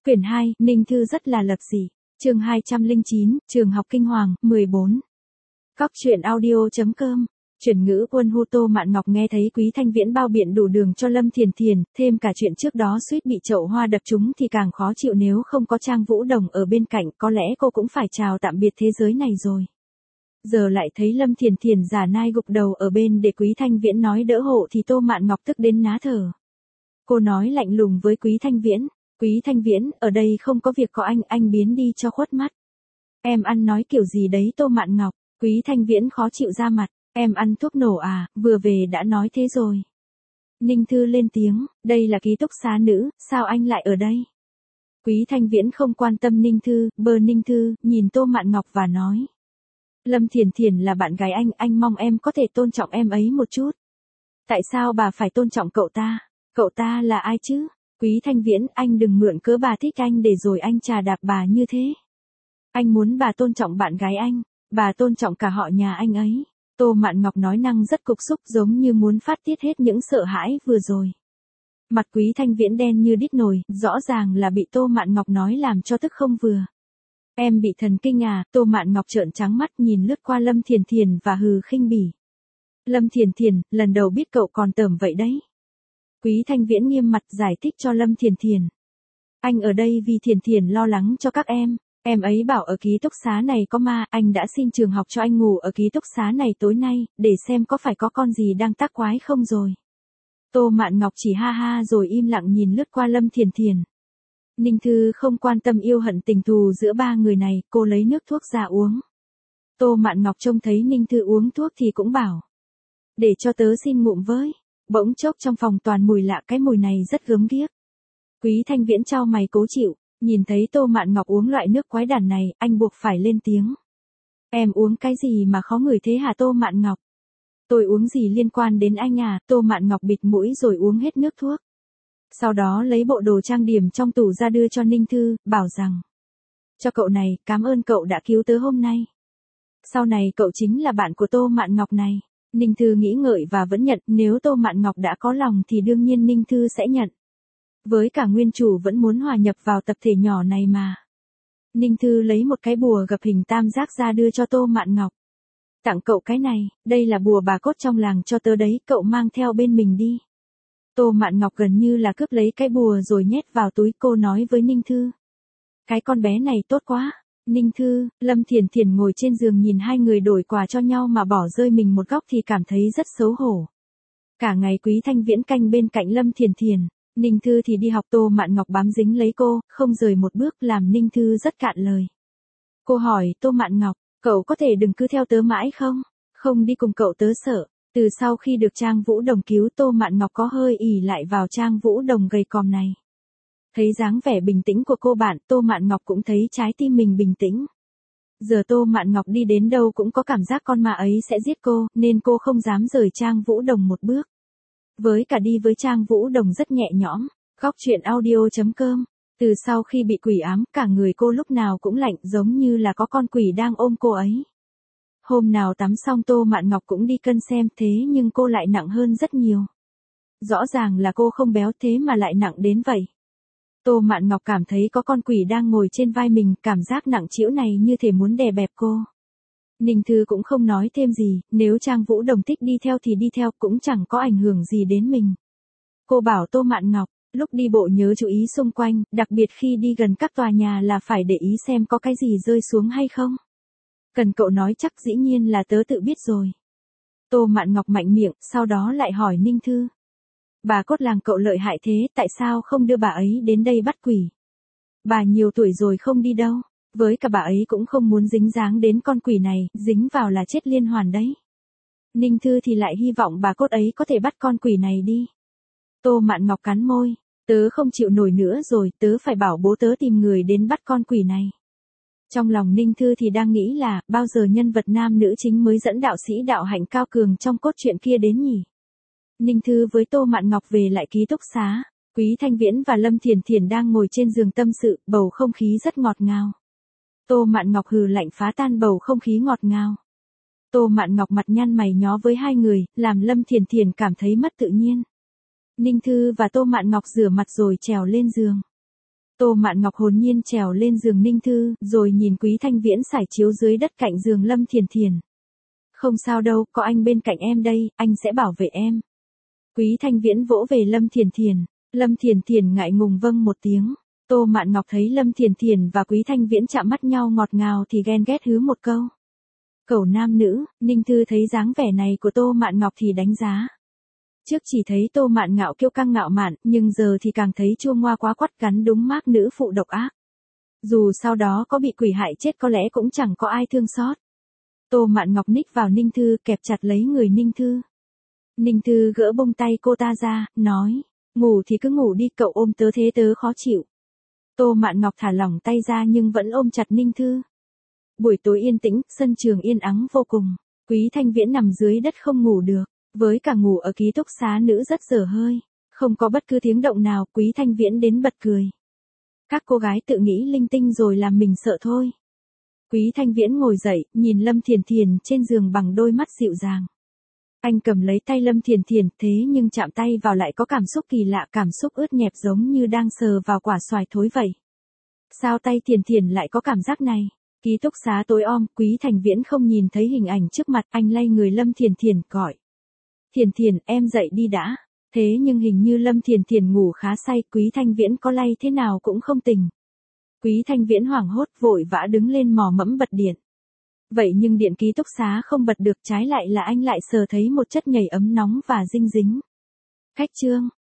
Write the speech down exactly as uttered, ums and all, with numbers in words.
Quyển hai, Ninh Thư rất là lập dị. Chương hai trăm lẻ chín, Trường học kinh hoàng, mười bốn. Cóc truyện audio chấm com. Chuyển ngữ quân hu. Tô Mạn Ngọc nghe thấy Quý Thanh Viễn bao biện đủ đường cho Lâm Thiền Thiền, thêm cả chuyện trước đó suýt bị chậu hoa đập trúng thì càng khó chịu, nếu không có Trang Vũ Đồng ở bên cạnh, có lẽ cô cũng phải chào tạm biệt thế giới này rồi. Giờ lại thấy Lâm Thiền Thiền giả nai gục đầu ở bên để Quý Thanh Viễn nói đỡ hộ thì Tô Mạn Ngọc tức đến ná thở. Cô nói lạnh lùng với Quý Thanh Viễn, Quý Thanh Viễn, ở đây không có việc có anh, anh biến đi cho khuất mắt. Em ăn nói kiểu gì đấy Tô Mạn Ngọc? Quý Thanh Viễn khó chịu ra mặt, em ăn thuốc nổ à, vừa về đã nói thế rồi. Ninh Thư lên tiếng, đây là ký túc xá nữ, sao anh lại ở đây? Quý Thanh Viễn không quan tâm Ninh Thư, bơ Ninh Thư, nhìn Tô Mạn Ngọc và nói. Lâm Thiền Thiền là bạn gái anh, anh mong em có thể tôn trọng em ấy một chút. Tại sao bà phải tôn trọng cậu ta? Cậu ta là ai chứ? Quý Thanh Viễn, anh đừng mượn cớ bà thích anh để rồi anh chà đạp bà như thế. Anh muốn bà tôn trọng bạn gái anh, bà tôn trọng cả họ nhà anh ấy. Tô Mạn Ngọc nói năng rất cục xúc, giống như muốn phát tiết hết những sợ hãi vừa rồi. Mặt Quý Thanh Viễn đen như đít nồi, rõ ràng là bị Tô Mạn Ngọc nói làm cho tức không vừa. Em bị thần kinh à? Tô Mạn Ngọc trợn trắng mắt nhìn lướt qua Lâm Thiền Thiền và hừ khinh bỉ. Lâm Thiền Thiền, lần đầu biết cậu còn tởm vậy đấy. Quý Thanh Viễn nghiêm mặt giải thích cho Lâm Thiền Thiền. Anh ở đây vì Thiền Thiền lo lắng cho các em. Em ấy bảo ở ký túc xá này có ma, anh đã xin trường học cho anh ngủ ở ký túc xá này tối nay, để xem có phải có con gì đang tác quái không rồi. Tô Mạn Ngọc chỉ ha ha rồi im lặng nhìn lướt qua Lâm Thiền Thiền. Ninh Thư không quan tâm yêu hận tình thù giữa ba người này, cô lấy nước thuốc ra uống. Tô Mạn Ngọc trông thấy Ninh Thư uống thuốc thì cũng bảo. Để cho tớ xin ngụm với. Bỗng chốc trong phòng toàn mùi lạ, cái mùi này rất gớm ghiếc. Quý Thanh Viễn chau mày cố chịu, nhìn thấy Tô Mạn Ngọc uống loại nước quái đản này, anh buộc phải lên tiếng. Em uống cái gì mà khó ngửi thế hả Tô Mạn Ngọc? Tôi uống gì liên quan đến anh à? Tô Mạn Ngọc bịt mũi rồi uống hết nước thuốc. Sau đó lấy bộ đồ trang điểm trong tủ ra đưa cho Ninh Thư, bảo rằng. Cho cậu này, cảm ơn cậu đã cứu tớ hôm nay. Sau này cậu chính là bạn của Tô Mạn Ngọc này. Ninh Thư nghĩ ngợi và vẫn nhận, nếu Tô Mạn Ngọc đã có lòng thì đương nhiên Ninh Thư sẽ nhận. Với cả nguyên chủ vẫn muốn hòa nhập vào tập thể nhỏ này mà. Ninh Thư lấy một cái bùa gập hình tam giác ra đưa cho Tô Mạn Ngọc. Tặng cậu cái này, đây là bùa bà cốt trong làng cho tớ đấy, cậu mang theo bên mình đi. Tô Mạn Ngọc gần như là cướp lấy cái bùa rồi nhét vào túi, cô nói với Ninh Thư. Cái con bé này tốt quá. Ninh Thư, Lâm Thiền Thiền ngồi trên giường nhìn hai người đổi quà cho nhau mà bỏ rơi mình một góc thì cảm thấy rất xấu hổ. Cả ngày Quý Thanh Viễn canh bên cạnh Lâm Thiền Thiền, Ninh Thư thì đi học. Tô Mạn Ngọc bám dính lấy cô, không rời một bước, làm Ninh Thư rất cạn lời. Cô hỏi Tô Mạn Ngọc, cậu có thể đừng cứ theo tớ mãi không? Không đi cùng cậu tớ sợ. Từ sau khi được Trang Vũ Đồng cứu, Tô Mạn Ngọc có hơi ỉ lại vào Trang Vũ Đồng gầy còm này. Thấy dáng vẻ bình tĩnh của cô bạn, Tô Mạn Ngọc cũng thấy trái tim mình bình tĩnh. Giờ Tô Mạn Ngọc đi đến đâu cũng có cảm giác con ma ấy sẽ giết cô, nên cô không dám rời Trang Vũ Đồng một bước. Với cả đi với Trang Vũ Đồng rất nhẹ nhõm. Cóc truyện audio chấm com. Từ sau khi bị quỷ ám, cả người cô lúc nào cũng lạnh, giống như là có con quỷ đang ôm cô ấy. Hôm nào tắm xong Tô Mạn Ngọc cũng đi cân xem, thế nhưng cô lại nặng hơn rất nhiều. Rõ ràng là cô không béo thế mà lại nặng đến vậy. Tô Mạn Ngọc cảm thấy có con quỷ đang ngồi trên vai mình, cảm giác nặng trĩu này như thể muốn đè bẹp cô. Ninh Thư cũng không nói thêm gì, nếu Trang Vũ Đồng thích đi theo thì đi theo, cũng chẳng có ảnh hưởng gì đến mình. Cô bảo Tô Mạn Ngọc, lúc đi bộ nhớ chú ý xung quanh, đặc biệt khi đi gần các tòa nhà là phải để ý xem có cái gì rơi xuống hay không. Cần cậu nói chắc dĩ nhiên là tớ tự biết rồi. Tô Mạn Ngọc mạnh miệng, sau đó lại hỏi Ninh Thư. Bà cốt làng cậu lợi hại thế, tại sao không đưa bà ấy đến đây bắt quỷ? Bà nhiều tuổi rồi không đi đâu, với cả bà ấy cũng không muốn dính dáng đến con quỷ này, dính vào là chết liên hoàn đấy. Ninh Thư thì lại hy vọng bà cốt ấy có thể bắt con quỷ này đi. Tô Mạn Ngọc cắn môi, tớ không chịu nổi nữa rồi, tớ phải bảo bố tớ tìm người đến bắt con quỷ này. Trong lòng Ninh Thư thì đang nghĩ là, bao giờ nhân vật nam nữ chính mới dẫn đạo sĩ đạo hạnh cao cường trong cốt truyện kia đến nhỉ? Ninh Thư với Tô Mạn Ngọc về lại ký túc xá, Quý Thanh Viễn và Lâm Thiền Thiền đang ngồi trên giường tâm sự, bầu không khí rất ngọt ngào. Tô Mạn Ngọc hừ lạnh phá tan bầu không khí ngọt ngào. Tô Mạn Ngọc mặt nhăn mày nhó với hai người, làm Lâm Thiền Thiền cảm thấy mất tự nhiên. Ninh Thư và Tô Mạn Ngọc rửa mặt rồi trèo lên giường. Tô Mạn Ngọc hồn nhiên trèo lên giường Ninh Thư, rồi nhìn Quý Thanh Viễn sải chiếu dưới đất cạnh giường Lâm Thiền Thiền. Không sao đâu, có anh bên cạnh em đây, anh sẽ bảo vệ em. Quý Thanh Viễn vỗ về Lâm Thiền Thiền. Lâm Thiền Thiền ngại ngùng vâng một tiếng. Tô Mạn Ngọc thấy Lâm Thiền Thiền và Quý Thanh Viễn chạm mắt nhau ngọt ngào thì ghen ghét hứ một câu. Cẩu nam nữ, Ninh Thư thấy dáng vẻ này của Tô Mạn Ngọc thì đánh giá. Trước chỉ thấy Tô Mạn Ngạo kiêu căng ngạo mạn, nhưng giờ thì càng thấy chua ngoa quá quắt gắn đúng mác nữ phụ độc ác. Dù sau đó có bị quỷ hại chết có lẽ cũng chẳng có ai thương xót. Tô Mạn Ngọc ních vào Ninh Thư kẹp chặt lấy người Ninh Thư. Ninh Thư gỡ bông tay cô ta ra, nói, ngủ thì cứ ngủ đi, cậu ôm tớ thế tớ khó chịu. Tô Mạn Ngọc thả lỏng tay ra nhưng vẫn ôm chặt Ninh Thư. Buổi tối yên tĩnh, sân trường yên ắng vô cùng. Quý Thanh Viễn nằm dưới đất không ngủ được. Với cả ngủ ở ký túc xá nữ rất dở hơi. Không có bất cứ tiếng động nào, Quý Thanh Viễn đến bật cười. Các cô gái tự nghĩ linh tinh rồi làm mình sợ thôi. Quý Thanh Viễn ngồi dậy, nhìn Lâm Thiền Thiền trên giường bằng đôi mắt dịu dàng. Anh cầm lấy tay Lâm Thiền Thiền, thế nhưng chạm tay vào lại có cảm xúc kỳ lạ, cảm xúc ướt nhẹp giống như đang sờ vào quả xoài thối vậy. Sao tay Thiền Thiền lại có cảm giác này? Ký túc xá tối om, Quý Thanh Viễn không nhìn thấy hình ảnh trước mặt, anh lay người Lâm Thiền Thiền, gọi. Thiền Thiền, em dậy đi đã. Thế nhưng hình như Lâm Thiền Thiền ngủ khá say, Quý Thanh Viễn có lay thế nào cũng không tỉnh. Quý Thanh Viễn hoảng hốt vội vã đứng lên mò mẫm bật điện. Vậy nhưng điện ký túc xá không bật được, trái lại là anh lại sờ thấy một chất nhầy ấm nóng và dinh dính. Khách trương,